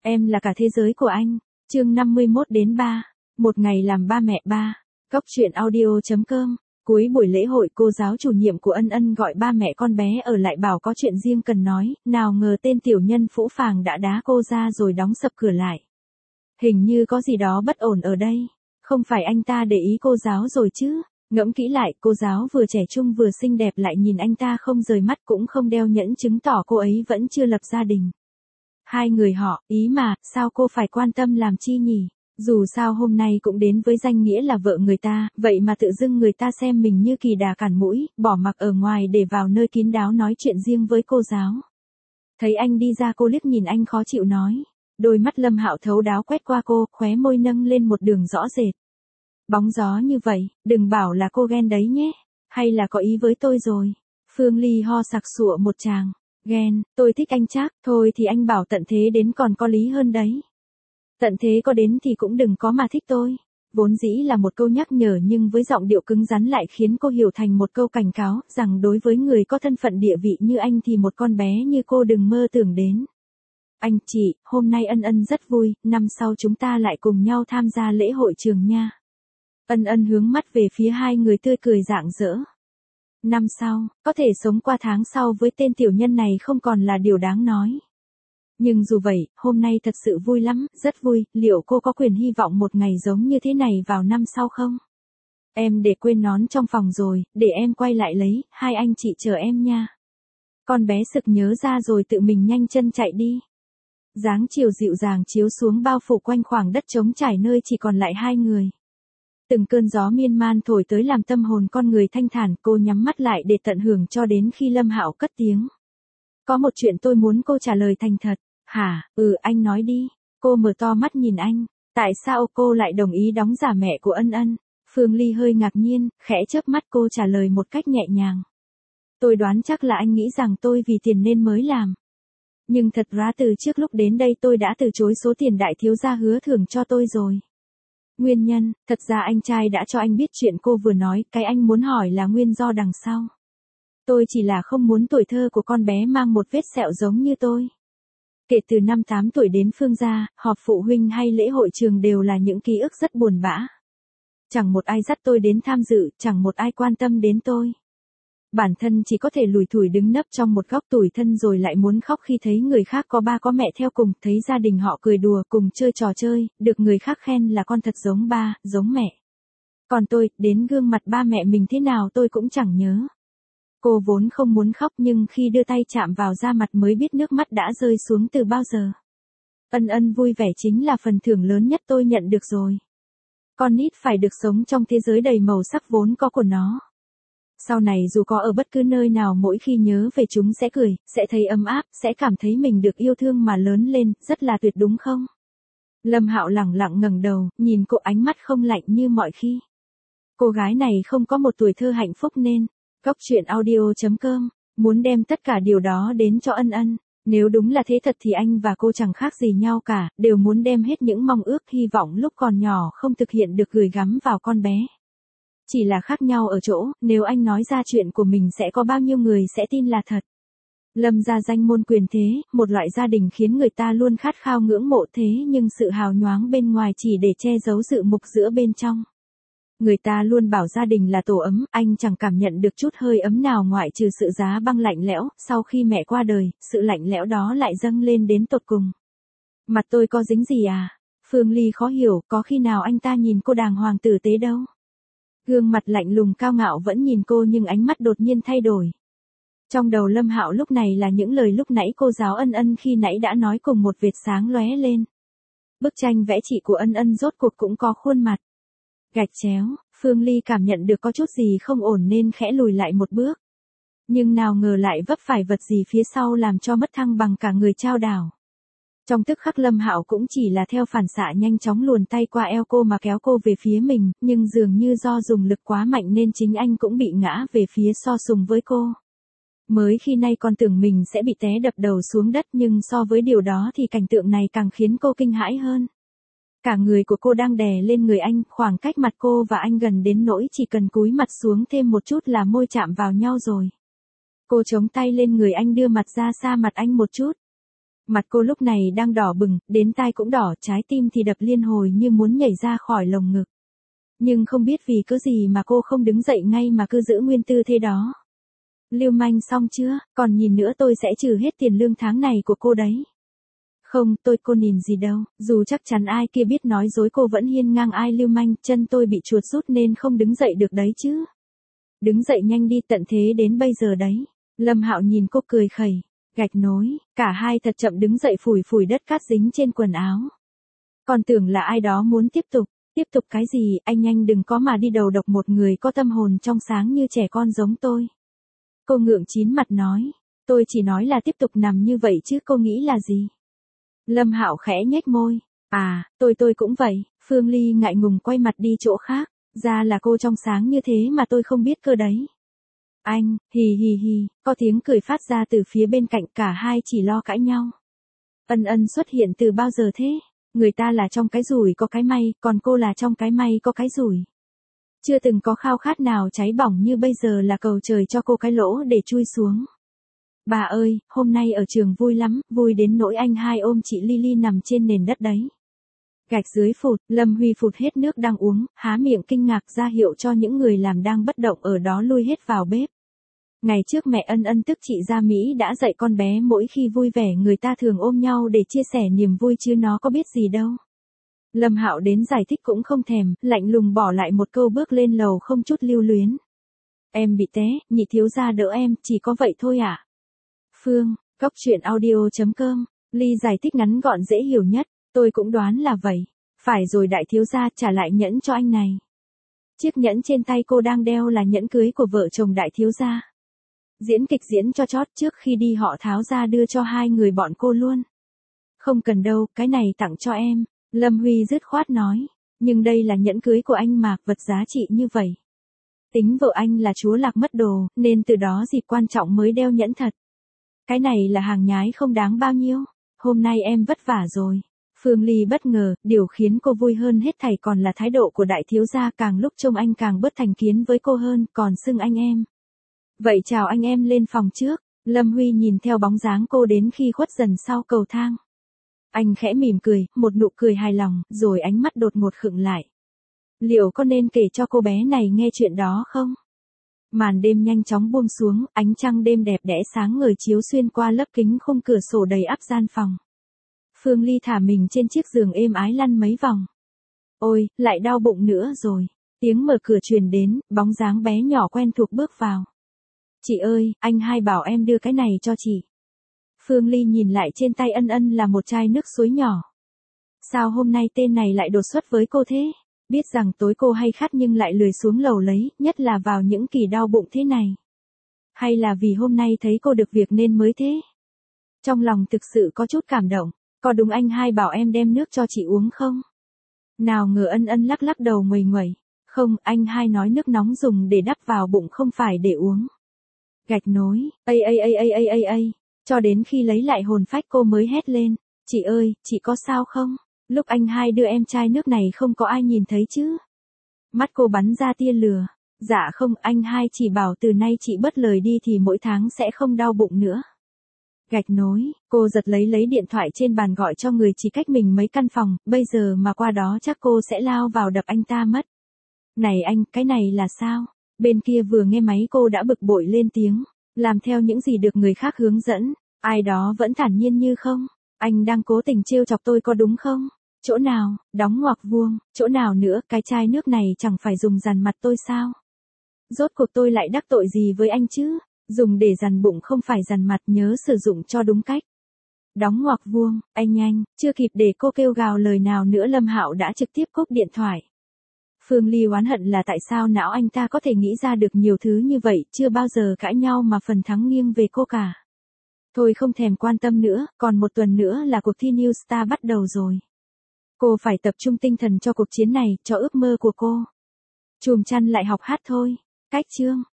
Em là cả thế giới của anh. Chương 51-3. Một ngày làm ba mẹ ba. Góc truyện audio.com. Cuối buổi lễ hội, cô giáo chủ nhiệm của Ân Ân gọi ba mẹ con bé ở lại bảo có chuyện riêng cần nói, nào ngờ tên tiểu nhân phũ phàng đã đá cô ra rồi đóng sập cửa lại. Hình như có gì đó bất ổn ở đây. Không phải anh ta để ý cô giáo rồi chứ? Ngẫm kỹ lại, cô giáo vừa trẻ trung vừa xinh đẹp lại nhìn anh ta không rời mắt, cũng không đeo nhẫn chứng tỏ cô ấy vẫn chưa lập gia đình. Hai người họ, ý mà, sao cô phải quan tâm làm chi nhỉ? Dù sao hôm nay cũng đến với danh nghĩa là vợ người ta, vậy mà tự dưng người ta xem mình như kỳ đà cản mũi, bỏ mặc ở ngoài để vào nơi kín đáo nói chuyện riêng với cô giáo. Thấy anh đi ra, cô liếc nhìn anh khó chịu nói. Đôi mắt Lâm Hạo thấu đáo quét qua cô, khóe môi nâng lên một đường rõ rệt. Bóng gió như vậy, đừng bảo là cô ghen đấy nhé. Hay là có ý với tôi rồi? Phương Ly ho sặc sụa một tràng. Ghen, tôi thích anh chắc, thôi thì anh bảo tận thế đến còn có lý hơn đấy. Tận thế có đến thì cũng đừng có mà thích tôi. Vốn dĩ là một câu nhắc nhở nhưng với giọng điệu cứng rắn lại khiến cô hiểu thành một câu cảnh cáo, rằng đối với người có thân phận địa vị như anh thì một con bé như cô đừng mơ tưởng đến. Anh chị, hôm nay Ân Ân rất vui, năm sau chúng ta lại cùng nhau tham gia lễ hội trường nha. Ân Ân hướng mắt về phía hai người tươi cười rạng rỡ. Năm sau, có thể sống qua tháng sau với tên tiểu nhân này không còn là điều đáng nói. Nhưng dù vậy, hôm nay thật sự vui lắm, rất vui, liệu cô có quyền hy vọng một ngày giống như thế này vào năm sau không? Em để quên nón trong phòng rồi, để em quay lại lấy, hai anh chị chờ em nha. Con bé sực nhớ ra rồi tự mình nhanh chân chạy đi. Dáng chiều dịu dàng chiếu xuống bao phủ quanh khoảng đất trống trải nơi chỉ còn lại hai người. Từng cơn gió miên man thổi tới làm tâm hồn con người thanh thản, cô nhắm mắt lại để tận hưởng cho đến khi Lâm Hạo cất tiếng. Có một chuyện tôi muốn cô trả lời thành thật. Hả, anh nói đi. Cô mở to mắt nhìn anh. Tại sao cô lại đồng ý đóng giả mẹ của Ân Ân? Phương Ly hơi ngạc nhiên, khẽ chớp mắt, cô trả lời một cách nhẹ nhàng. Tôi đoán chắc là anh nghĩ rằng tôi vì tiền nên mới làm. Nhưng thật ra từ trước lúc đến đây tôi đã từ chối số tiền đại thiếu gia hứa thưởng cho tôi rồi. Nguyên nhân, thật ra anh trai đã cho anh biết chuyện cô vừa nói, cái anh muốn hỏi là nguyên do đằng sau. Tôi chỉ là không muốn tuổi thơ của con bé mang một vết sẹo giống như tôi. Kể từ năm 8 tuổi đến Phương gia, họp phụ huynh hay lễ hội trường đều là những ký ức rất buồn bã. Chẳng một ai dắt tôi đến tham dự, chẳng một ai quan tâm đến tôi. Bản thân chỉ có thể lủi thủi đứng nấp trong một góc tủi thân rồi lại muốn khóc khi thấy người khác có ba có mẹ theo cùng, thấy gia đình họ cười đùa cùng chơi trò chơi, được người khác khen là con thật giống ba, giống mẹ. Còn tôi, đến gương mặt ba mẹ mình thế nào tôi cũng chẳng nhớ. Cô vốn không muốn khóc nhưng khi đưa tay chạm vào da mặt mới biết nước mắt đã rơi xuống từ bao giờ. Ân Ân vui vẻ chính là phần thưởng lớn nhất tôi nhận được rồi. Con nít phải được sống trong thế giới đầy màu sắc vốn có của nó. Sau này dù có ở bất cứ nơi nào, mỗi khi nhớ về chúng sẽ cười, sẽ thấy ấm áp, sẽ cảm thấy mình được yêu thương mà lớn lên, rất là tuyệt đúng không? Lâm Hạo lẳng lặng ngẩng đầu, nhìn cô, ánh mắt không lạnh như mọi khi. Cô gái này không có một tuổi thơ hạnh phúc nên, góc truyện audio.com, muốn đem tất cả điều đó đến cho Ân Ân. Nếu đúng là thế thật thì anh và cô chẳng khác gì nhau cả, đều muốn đem hết những mong ước hy vọng lúc còn nhỏ không thực hiện được gửi gắm vào con bé. Chỉ là khác nhau ở chỗ, nếu anh nói ra chuyện của mình sẽ có bao nhiêu người sẽ tin là thật. Lâm gia danh môn quyền thế, một loại gia đình khiến người ta luôn khát khao ngưỡng mộ, thế nhưng sự hào nhoáng bên ngoài chỉ để che giấu sự mục giữa bên trong. Người ta luôn bảo gia đình là tổ ấm, anh chẳng cảm nhận được chút hơi ấm nào ngoại trừ sự giá băng lạnh lẽo, sau khi mẹ qua đời, sự lạnh lẽo đó lại dâng lên đến tột cùng. Mặt tôi có dính gì à? Phương Ly khó hiểu, có khi nào anh ta nhìn cô đàng hoàng tử tế đâu. Gương mặt lạnh lùng cao ngạo vẫn nhìn cô nhưng ánh mắt đột nhiên thay đổi. Trong đầu Lâm Hạo lúc này là những lời lúc nãy cô giáo Ân Ân khi nãy đã nói cùng một vệt sáng lóe lên. Bức tranh vẽ chị của Ân Ân rốt cuộc cũng có khuôn mặt. Gạch chéo, Phương Ly cảm nhận được có chút gì không ổn nên khẽ lùi lại một bước. Nhưng nào ngờ lại vấp phải vật gì phía sau làm cho mất thăng bằng cả người chao đảo. Trong tức khắc Lâm Hạo cũng chỉ là theo phản xạ nhanh chóng luồn tay qua eo cô mà kéo cô về phía mình, nhưng dường như do dùng lực quá mạnh nên chính anh cũng bị ngã về phía so sùng với cô. Mới khi nay còn tưởng mình sẽ bị té đập đầu xuống đất nhưng so với điều đó thì cảnh tượng này càng khiến cô kinh hãi hơn. Cả người của cô đang đè lên người anh, khoảng cách mặt cô và anh gần đến nỗi chỉ cần cúi mặt xuống thêm một chút là môi chạm vào nhau rồi. Cô chống tay lên người anh đưa mặt ra xa mặt anh một chút. Mặt cô lúc này đang đỏ bừng, đến tai cũng đỏ, trái tim thì đập liên hồi như muốn nhảy ra khỏi lồng ngực. Nhưng không biết vì cớ gì mà cô không đứng dậy ngay mà cứ giữ nguyên tư thế đó. Lưu manh xong chưa, còn nhìn nữa tôi sẽ trừ hết tiền lương tháng này của cô đấy. Không, cô nhìn gì đâu, dù chắc chắn ai kia biết nói dối cô vẫn hiên ngang ai lưu manh, chân tôi bị chuột rút nên không đứng dậy được đấy chứ. Đứng dậy nhanh đi, tận thế đến bây giờ đấy. Lâm Hạo nhìn cô cười khẩy, gạch nối, cả hai thật chậm đứng dậy phủi phủi đất cát dính trên quần áo. Còn tưởng là ai đó muốn tiếp tục cái gì, anh nhanh đừng có mà đi đầu độc một người có tâm hồn trong sáng như trẻ con giống tôi. Cô ngượng chín mặt nói, tôi chỉ nói là tiếp tục nằm như vậy chứ cô nghĩ là gì? Lâm Hạo khẽ nhếch môi, tôi cũng vậy. Phương Ly ngại ngùng quay mặt đi chỗ khác, ra là cô trong sáng như thế mà tôi không biết cơ đấy. Anh, hì hì hì, có tiếng cười phát ra từ phía bên cạnh, cả hai chỉ lo cãi nhau. Ân Ân xuất hiện từ bao giờ thế? Người ta là trong cái rủi có cái may, còn cô là trong cái may có cái rủi. Chưa từng có khao khát nào cháy bỏng như bây giờ là cầu trời cho cô cái lỗ để chui xuống. Bà ơi, hôm nay ở trường vui lắm, vui đến nỗi anh hai ôm chị Lily nằm trên nền đất đấy. Gạch dưới phụt, Lâm Huy phụt hết nước đang uống, há miệng kinh ngạc ra hiệu cho những người làm đang bất động ở đó lui hết vào bếp. Ngày trước mẹ Ân Ân tức chị Gia Mỹ đã dạy con bé mỗi khi vui vẻ người ta thường ôm nhau để chia sẻ niềm vui chứ nó có biết gì đâu. Lâm Hạo đến giải thích cũng không thèm, lạnh lùng bỏ lại một câu bước lên lầu không chút lưu luyến. Em bị té, nhị thiếu gia đỡ em, chỉ có vậy thôi à? Phương, Cóc Truyện Audio.com, Ly giải thích ngắn gọn dễ hiểu nhất, tôi cũng đoán là vậy. Phải rồi đại thiếu gia, trả lại nhẫn cho anh này. Chiếc nhẫn trên tay cô đang đeo là nhẫn cưới của vợ chồng đại thiếu gia. Diễn kịch diễn cho chót, trước khi đi họ tháo ra đưa cho hai người bọn cô luôn. Không cần đâu, cái này tặng cho em, Lâm Huy dứt khoát nói. Nhưng đây là nhẫn cưới của anh mà, vật giá trị như vậy. Tính vợ anh là chúa lạc mất đồ, nên từ đó dịp quan trọng mới đeo nhẫn thật. Cái này là hàng nhái không đáng bao nhiêu. Hôm nay em vất vả rồi. Phương Ly bất ngờ, điều khiến cô vui hơn hết thảy còn là thái độ của đại thiếu gia, càng lúc trông anh càng bớt thành kiến với cô hơn, còn xưng anh em. Vậy chào anh em, lên phòng trước. Lâm Huy nhìn theo bóng dáng cô đến khi khuất dần sau cầu thang. Anh khẽ mỉm cười, một nụ cười hài lòng, rồi ánh mắt đột ngột khựng lại. Liệu có nên kể cho cô bé này nghe chuyện đó không? Màn đêm nhanh chóng buông xuống, ánh trăng đêm đẹp đẽ sáng ngời chiếu xuyên qua lớp kính khung cửa sổ đầy ắp gian phòng. Phương Ly thả mình trên chiếc giường êm ái lăn mấy vòng. Ôi, lại đau bụng nữa rồi. Tiếng mở cửa truyền đến, bóng dáng bé nhỏ quen thuộc bước vào. Chị ơi, anh hai bảo em đưa cái này cho chị. Phương Ly nhìn lại trên tay Ân Ân là một chai nước suối nhỏ. Sao hôm nay tên này lại đột xuất với cô thế? Biết rằng tối cô hay khát nhưng lại lười xuống lầu lấy, nhất là vào những kỳ đau bụng thế này. Hay là vì hôm nay thấy cô được việc nên mới thế? Trong lòng thực sự có chút cảm động. Có đúng anh hai bảo em đem nước cho chị uống không? Nào ngờ Ân Ân lắc lắc đầu nguầy nguẩy. Không, anh hai nói nước nóng dùng để đắp vào bụng không phải để uống. Gạch nối, cho đến khi lấy lại hồn phách cô mới hét lên. Chị ơi, chị có sao không? Lúc anh hai đưa em chai nước này không có ai nhìn thấy chứ? Mắt cô bắn ra tia lửa. Dạ không, anh hai chỉ bảo từ nay chị bớt lời đi thì mỗi tháng sẽ không đau bụng nữa. Gạch nối, cô giật lấy điện thoại trên bàn gọi cho người chỉ cách mình mấy căn phòng, bây giờ mà qua đó chắc cô sẽ lao vào đập anh ta mất. Này anh, cái này là sao? Bên kia vừa nghe máy cô đã bực bội lên tiếng, làm theo những gì được người khác hướng dẫn, ai đó vẫn thản nhiên như không. Anh đang cố tình trêu chọc tôi có đúng không? Chỗ nào, đóng ngoặc vuông, chỗ nào nữa, cái chai nước này chẳng phải dùng dằn mặt tôi sao? Rốt cuộc tôi lại đắc tội gì với anh chứ? Dùng để dằn bụng không phải dằn mặt, nhớ sử dụng cho đúng cách. Đóng ngoặc vuông, anh nhanh, chưa kịp để cô kêu gào lời nào nữa Lâm Hạo đã trực tiếp cúp điện thoại. Phương Ly oán hận là tại sao não anh ta có thể nghĩ ra được nhiều thứ như vậy, chưa bao giờ cãi nhau mà phần thắng nghiêng về cô cả. Thôi không thèm quan tâm nữa, còn một tuần nữa là cuộc thi New Star bắt đầu rồi. Cô phải tập trung tinh thần cho cuộc chiến này, cho ước mơ của cô. Chùm chăn lại học hát thôi. Cách chương.